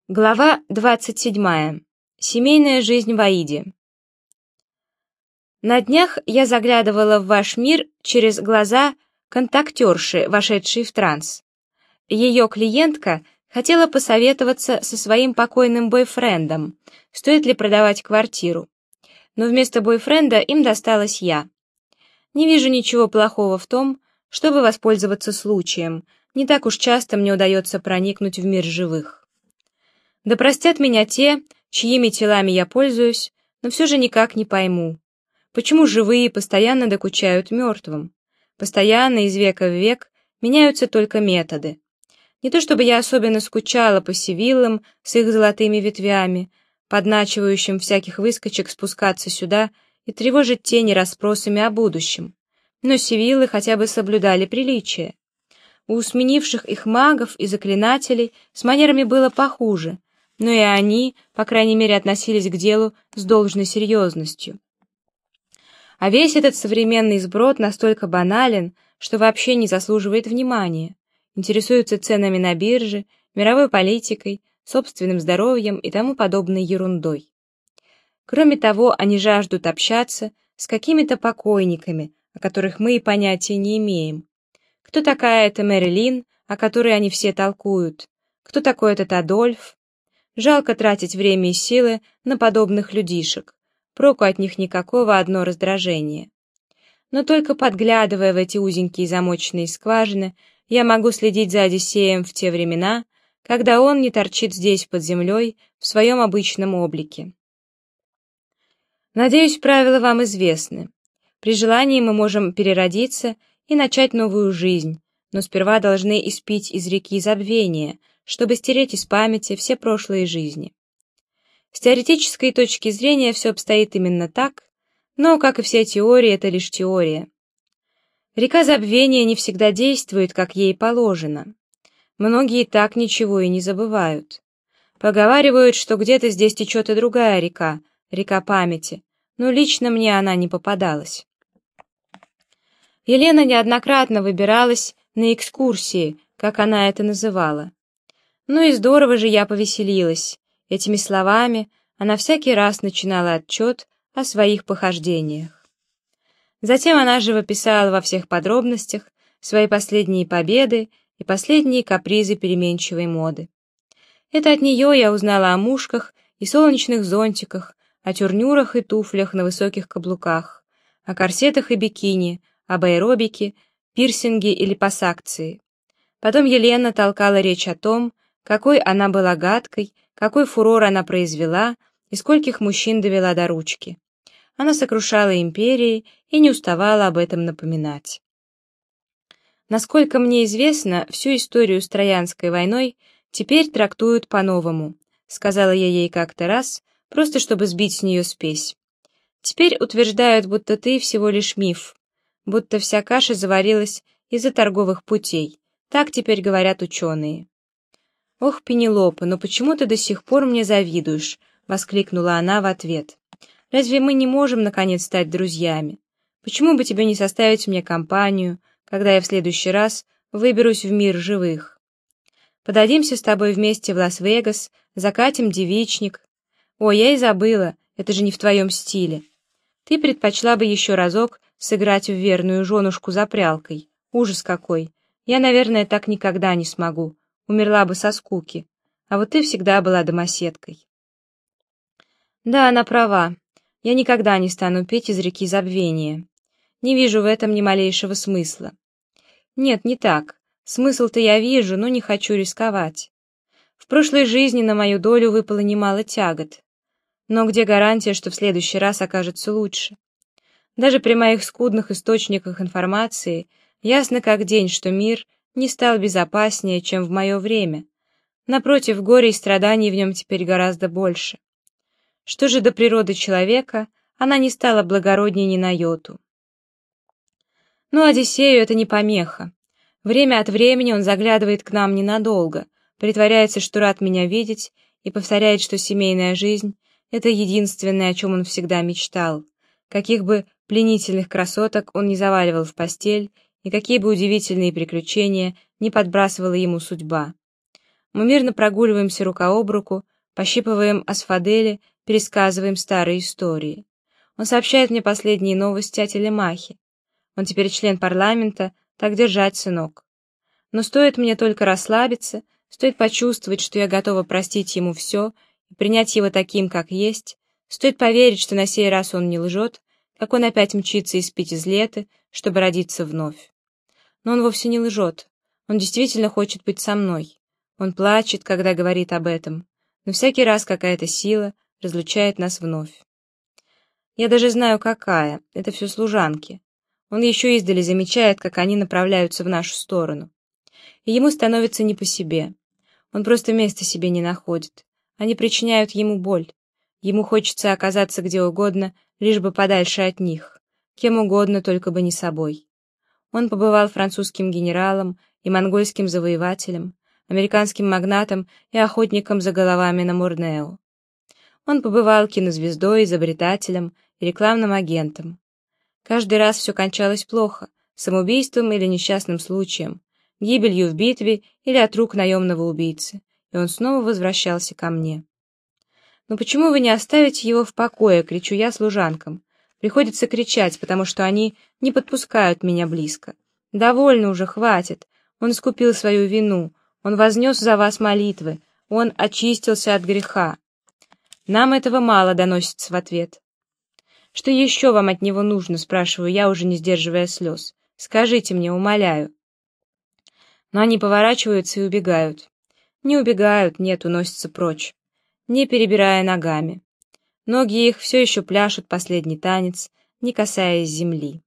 Глава 27. Семейная жизнь в Аиде. На днях я заглядывала в ваш мир через глаза контактерши, вошедшей в транс. Ее клиентка хотела посоветоваться со своим покойным бойфрендом, стоит ли продавать квартиру. Но вместо бойфренда им досталась я. Не вижу ничего плохого в том, чтобы воспользоваться случаем. Не так уж часто мне удается проникнуть в мир живых. Да простят меня те, чьими телами я пользуюсь, но все же никак не пойму, почему живые постоянно докучают мертвым. Постоянно, из века в век, меняются только методы. Не то чтобы я особенно скучала по сивиллам с их золотыми ветвями, подначивающим всяких выскочек спускаться сюда и тревожить тени расспросами о будущем, но сивиллы хотя бы соблюдали приличие. У сменивших их магов и заклинателей с манерами было похуже, но и они, по крайней мере, относились к делу с должной серьезностью. А весь этот современный сброд настолько банален, что вообще не заслуживает внимания. Интересуются ценами на бирже, мировой политикой, собственным здоровьем и тому подобной ерундой. Кроме того, они жаждут общаться с какими-то покойниками, о которых мы и понятия не имеем. Кто такая эта Мэрилин, о которой они все толкуют? Кто такой этот Адольф? Жалко тратить время и силы на подобных людишек. Проку от них никакого, одно раздражение. Но только подглядывая в эти узенькие замоченные скважины, я могу следить за Одиссеем в те времена, когда он не торчит здесь под землей в своем обычном облике. Надеюсь, правила вам известны. При желании мы можем переродиться и начать новую жизнь, но сперва должны испить из реки забвения, чтобы стереть из памяти все прошлые жизни. С теоретической точки зрения все обстоит именно так, но, как и все теории, это лишь теория. Река забвения не всегда действует, как ей положено. Многие так ничего и не забывают. Поговаривают, что где-то здесь течет и другая река, река памяти, но лично мне она не попадалась. Елена неоднократно выбиралась на экскурсии, как она это называла. Ну и здорово же я повеселилась. Этими словами она всякий раз начинала отчет о своих похождениях. Затем она живописала во всех подробностях свои последние победы и последние капризы переменчивой моды. Это от нее я узнала о мушках и солнечных зонтиках, о тюрнюрах и туфлях на высоких каблуках, о корсетах и бикини, об аэробике, пирсинге или пассакции. Потом Елена толкала речь о том, какой она была гадкой, какой фурор она произвела и скольких мужчин довела до ручки. Она сокрушала империи и не уставала об этом напоминать. Насколько мне известно, всю историю с Троянской войной теперь трактуют по-новому, сказала я ей как-то раз, просто чтобы сбить с нее спесь. Теперь утверждают, будто ты всего лишь миф, будто вся каша заварилась из-за торговых путей. Так теперь говорят ученые. «Ох, Пенелопа, но почему ты до сих пор мне завидуешь?» — воскликнула она в ответ. «Разве мы не можем, наконец, стать друзьями? Почему бы тебе не составить мне компанию, когда я в следующий раз выберусь в мир живых? Подадимся с тобой вместе в Лас-Вегас, закатим девичник. Ой, я и забыла, это же не в твоем стиле. Ты предпочла бы еще разок сыграть в верную женушку за прялкой. Ужас какой! Я, наверное, так никогда не смогу. Умерла бы со скуки, а вот ты всегда была домоседкой». Да, она права. Я никогда не стану пить из реки забвения. Не вижу в этом ни малейшего смысла. Нет, не так. Смысл-то я вижу, но не хочу рисковать. В прошлой жизни на мою долю выпало немало тягот. Но где гарантия, что в следующий раз окажется лучше? Даже при моих скудных источниках информации ясно как день, что мир не стал безопаснее, чем в мое время. Напротив, горя и страданий в нем теперь гораздо больше. Что же до природы человека, она не стала благороднее ни на йоту. Но Одиссею это не помеха. Время от времени он заглядывает к нам ненадолго, притворяется, что рад меня видеть, и повторяет, что семейная жизнь — это единственное, о чем он всегда мечтал. Каких бы пленительных красоток он не заваливал в постель, и какие бы удивительные приключения не подбрасывала ему судьба. Мы мирно прогуливаемся рука об руку, пощипываем асфадели, пересказываем старые истории. Он сообщает мне последние новости о Телемахе. Он теперь член парламента, так держать, сынок. Но стоит мне только расслабиться, стоит почувствовать, что я готова простить ему все и принять его таким, как есть, стоит поверить, что на сей раз он не лжет, как он опять мчится испить из лета, чтобы родиться вновь. Но он вовсе не лжет. Он действительно хочет быть со мной. Он плачет, когда говорит об этом, но всякий раз какая-то сила разлучает нас вновь. Я даже знаю, какая. Это все служанки. Он еще издали замечает, как они направляются в нашу сторону. И ему становится не по себе. Он просто места себе не находит. Они причиняют ему боль. Ему хочется оказаться где угодно, лишь бы подальше от них. Кем угодно, только бы не собой. Он побывал французским генералом и монгольским завоевателем, американским магнатом и охотником за головами на Мурнео. Он побывал кинозвездой, изобретателем и рекламным агентом. Каждый раз все кончалось плохо, самоубийством или несчастным случаем, гибелью в битве или от рук наемного убийцы, и он снова возвращался ко мне. «Но почему вы не оставите его в покое?» — кричу я служанкам. Приходится кричать, потому что они не подпускают меня близко. «Довольно уже, хватит. Он искупил свою вину. Он вознес за вас молитвы. Он очистился от греха». «Нам этого мало», — доносится в ответ. «Что еще вам от него нужно?» — спрашиваю я, уже не сдерживая слез. «Скажите мне, умоляю». Но они поворачиваются и убегают. Не убегают, нет, уносятся прочь, не перебирая ногами. Ноги их все еще пляшут последний танец, не касаясь земли.